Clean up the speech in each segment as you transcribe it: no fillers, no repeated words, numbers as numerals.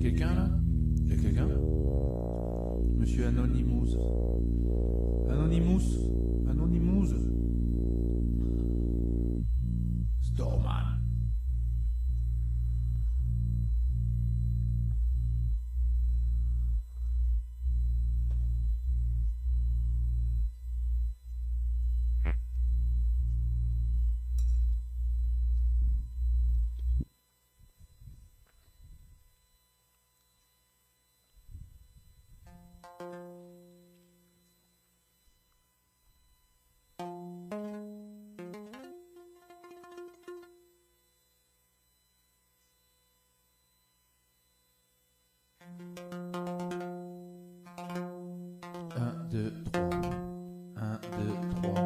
quelqu'un là? Y'a quelqu'un? Monsieur Anonymous. Anonymous. Anonymous. Storman. Un, deux, trois. Un, deux, trois.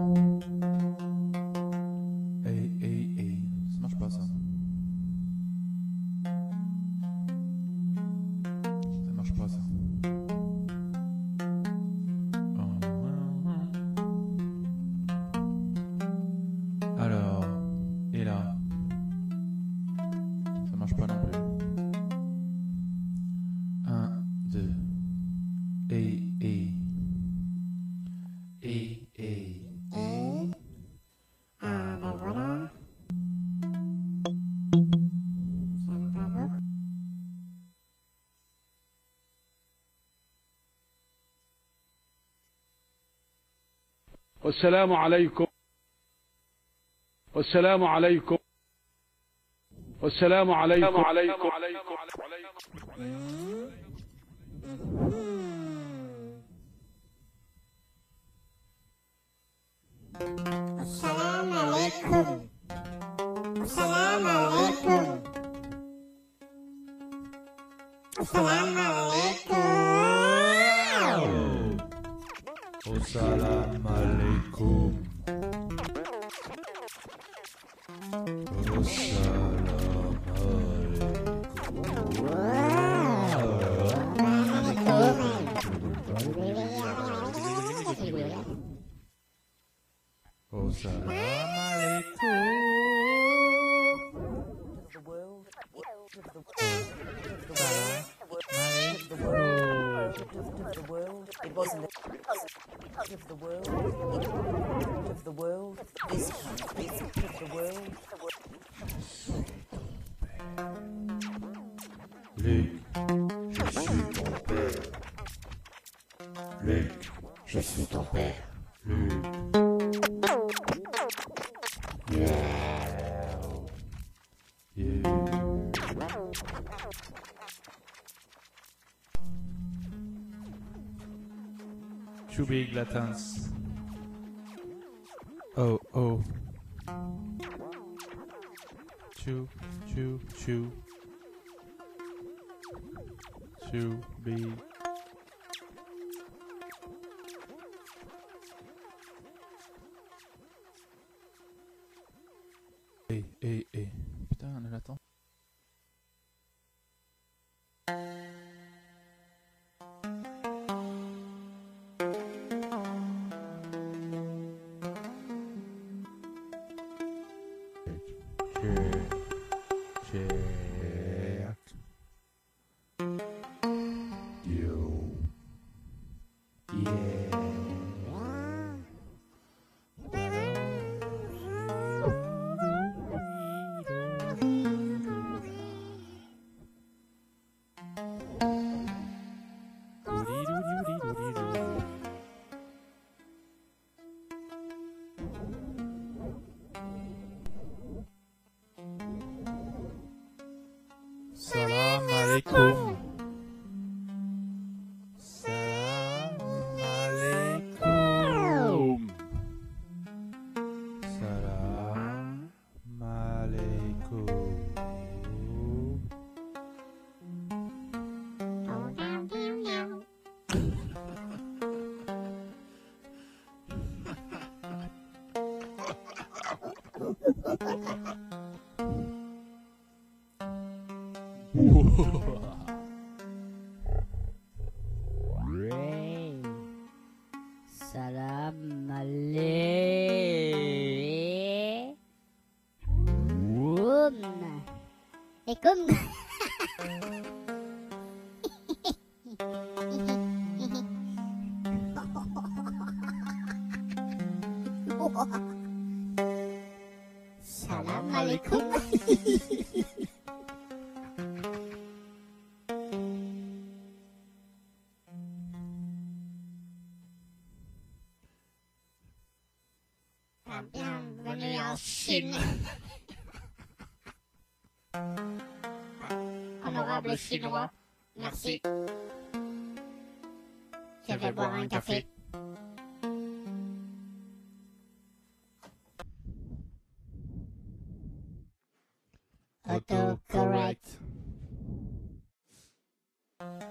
Hey, hey, hey. Ça marche pas ça. Ça marche pas ça. Alors, et là. Ça marche pas non plus. Un, deux. Hey, hey. Hey, hey, hey. Ah ben voilà. Ça me va pas. والسلام عليكم والسلام عليكم والسلام عليكم السلام عليكم. السلام عليكم. السلام عليكم. Salam alaikum. Salam alaikum. It wasn't of the world, of the world, this of the world. Luc, je suis ton père. Luc, Je suis ton père. Luc. Too big latence. Oh, oh. Too big. Hey. Putain, on l'attend. Check. Yo. Yeah. Salam alaikum. Salam alaikum. Salam alaikum. Salam alaikum. Et comme Chine. Honorable Chinois, merci. Je vais boire un café. Autocorrect.